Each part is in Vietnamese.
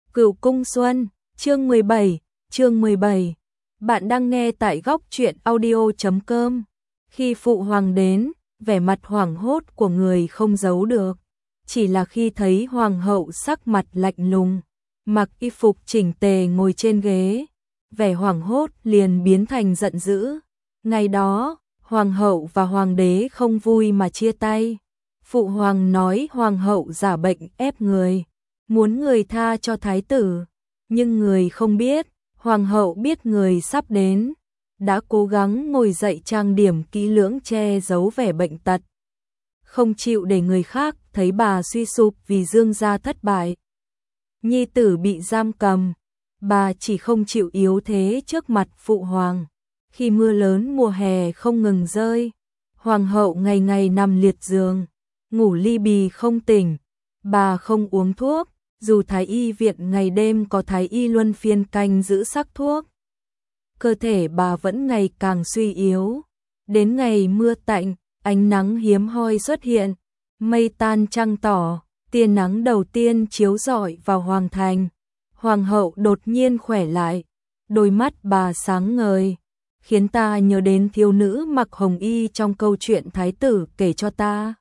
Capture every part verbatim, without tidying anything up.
Cửu Cung Xuân, chương mười bảy, chương mười bảy. Bạn đang nghe tại góc truyện audio chấm com. Khi phụ hoàng đến, vẻ mặt hoảng hốt của người không giấu được. Chỉ là khi thấy hoàng hậu sắc mặt lạnh lùng, mặc y phục chỉnh tề ngồi trên ghế, vẻ hoảng hốt liền biến thành giận dữ. Ngày đó, hoàng hậu và hoàng đế không vui mà chia tay. Phụ hoàng nói hoàng hậu giả bệnh ép người, muốn người tha cho thái tử, nhưng người không biết, hoàng hậu biết người sắp đến, đã cố gắng ngồi dậy trang điểm kỹ lưỡng che giấu vẻ bệnh tật, không chịu để người khác thấy bà suy sụp vì Dương gia thất bại. Nhi tử bị giam cầm, bà chỉ không chịu yếu thế trước mặt phụ hoàng. Khi mưa lớn mùa hè không ngừng rơi, hoàng hậu ngày ngày nằm liệt giường, ngủ li bì không tỉnh, bà không uống thuốc, dù thái y viện ngày đêm có thái y luân phiên canh giữ sắc thuốc. Cơ thể bà vẫn ngày càng suy yếu. Đến ngày mưa tạnh, ánh nắng hiếm hoi xuất hiện, mây tan trăng tỏ, tia nắng đầu tiên chiếu rọi vào hoàng thành. Hoàng hậu đột nhiên khỏe lại, đôi mắt bà sáng ngời, khiến ta nhớ đến thiếu nữ mặc hồng y trong câu chuyện thái tử kể cho ta.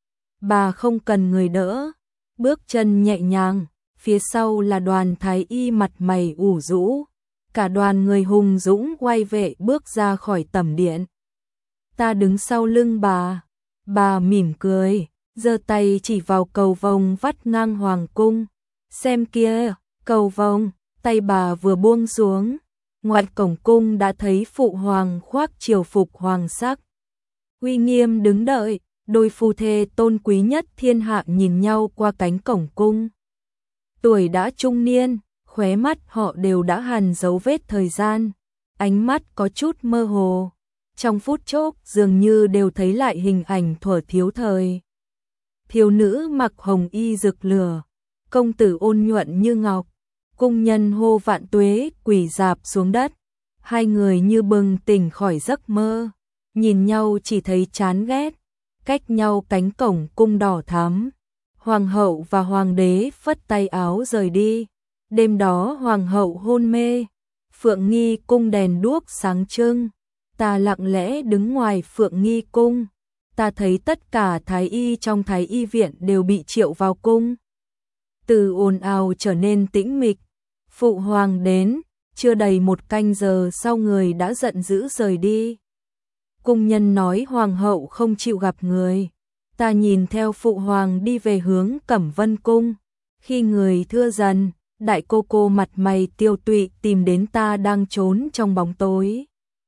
Bà không cần người đỡ, bước chân nhẹ nhàng, phía sau là đoàn thái y mặt mày ủ rũ, cả đoàn người hùng dũng quay vệ bước ra khỏi tẩm điện. Ta đứng sau lưng bà, bà mỉm cười, giơ tay chỉ vào cầu vồng vắt ngang hoàng cung. Xem kia, cầu vồng, tay bà vừa buông xuống, ngoài cổng cung đã thấy phụ hoàng khoác triều phục hoàng sắc, uy nghiêm đứng đợi. Đôi phu thê tôn quý nhất thiên hạ nhìn nhau qua cánh cổng cung. Tuổi đã trung niên, khóe mắt họ đều đã hằn dấu vết thời gian, ánh mắt có chút mơ hồ. Trong phút chốc dường như đều thấy lại hình ảnh thuở thiếu thời. Thiếu nữ mặc hồng y rực lửa, công tử ôn nhuận như ngọc, cung nhân hô vạn tuế quỳ rạp xuống đất. Hai người như bừng tỉnh khỏi giấc mơ, nhìn nhau chỉ thấy chán ghét. Cách nhau cánh cổng cung đỏ thắm, hoàng hậu và hoàng đế phất tay áo rời đi. Đêm đó hoàng hậu hôn mê, Phượng Nghi cung đèn đuốc sáng trưng, ta lặng lẽ đứng ngoài Phượng Nghi cung, ta thấy tất cả thái y trong thái y viện đều bị triệu vào cung. Từ ồn ào trở nên tĩnh mịch, phụ hoàng đến, chưa đầy một canh giờ sau người đã giận dữ rời đi. Cung nhân nói hoàng hậu không chịu gặp người. Ta nhìn theo phụ hoàng đi về hướng Cẩm Vân cung. Khi người thưa dần, đại cô cô mặt mày tiêu tụy tìm đến ta đang trốn trong bóng tối.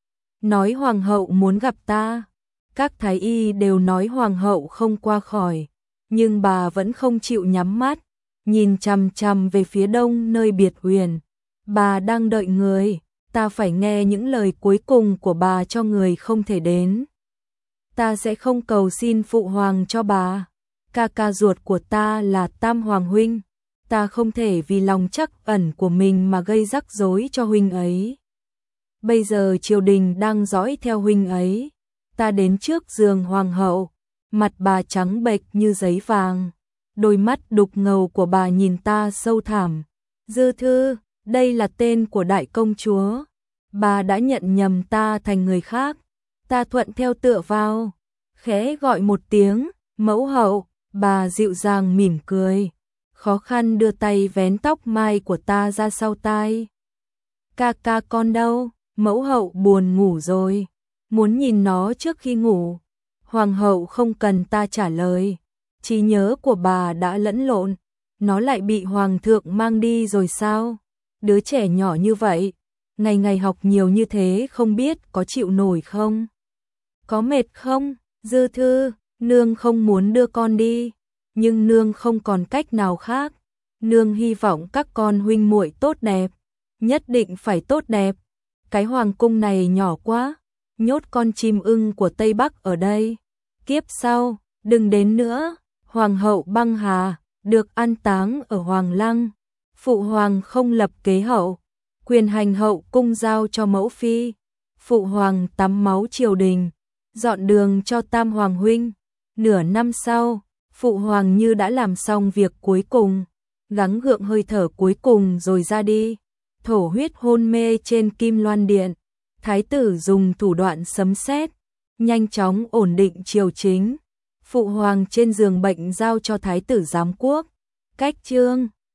Nói hoàng hậu muốn gặp ta. Các thái y đều nói hoàng hậu không qua khỏi, nhưng bà vẫn không chịu nhắm mắt, nhìn chằm chằm về phía đông nơi biệt huyền. Bà đang đợi người. Ta phải nghe những lời cuối cùng của bà cho người không thể đến. Ta sẽ không cầu xin phụ hoàng cho bà. Ca ca ruột của ta là Tam Hoàng huynh. Ta không thể vì lòng trắc ẩn của mình mà gây rắc rối cho huynh ấy. Bây giờ triều đình đang dõi theo huynh ấy. Ta đến trước giường hoàng hậu, mặt bà trắng bệch như giấy vàng. Đôi mắt đục ngầu của bà nhìn ta sâu thẳm. Dư Thư, đây là tên của đại công chúa. Bà đã nhận nhầm ta thành người khác. Ta thuận theo tựa vào, khẽ gọi một tiếng, mẫu hậu. Bà dịu dàng mỉm cười, khó khăn đưa tay vén tóc mai của ta ra sau tai. Ca ca con đâu? Mẫu hậu buồn ngủ rồi, muốn nhìn nó trước khi ngủ. Hoàng hậu không cần ta trả lời, trí nhớ của bà đã lẫn lộn. Nó lại bị hoàng thượng mang đi rồi sao? Đứa trẻ nhỏ như vậy, ngày ngày học nhiều như thế không biết có chịu nổi không? Có mệt không? Dư Thư, nương không muốn đưa con đi, nhưng nương không còn cách nào khác. Nương hy vọng các con huynh muội tốt đẹp, nhất định phải tốt đẹp. Cái hoàng cung này nhỏ quá, nhốt con chim ưng của Tây Bắc ở đây. Kiếp sau, đừng đến nữa. Hoàng hậu Băng Hà được an táng ở Hoàng Lăng. Phụ hoàng không lập kế hậu, quyền hành hậu cung giao cho mẫu phi. Phụ hoàng tắm máu triều đình, dọn đường cho Tam Hoàng huynh. Nửa năm sau, phụ hoàng như đã làm xong việc cuối cùng, gắng gượng hơi thở cuối cùng rồi ra đi, thổ huyết hôn mê trên kim loan điện. Thái tử dùng thủ đoạn sấm sét, nhanh chóng ổn định triều chính. Phụ hoàng trên giường bệnh giao cho thái tử giám quốc. Cách chương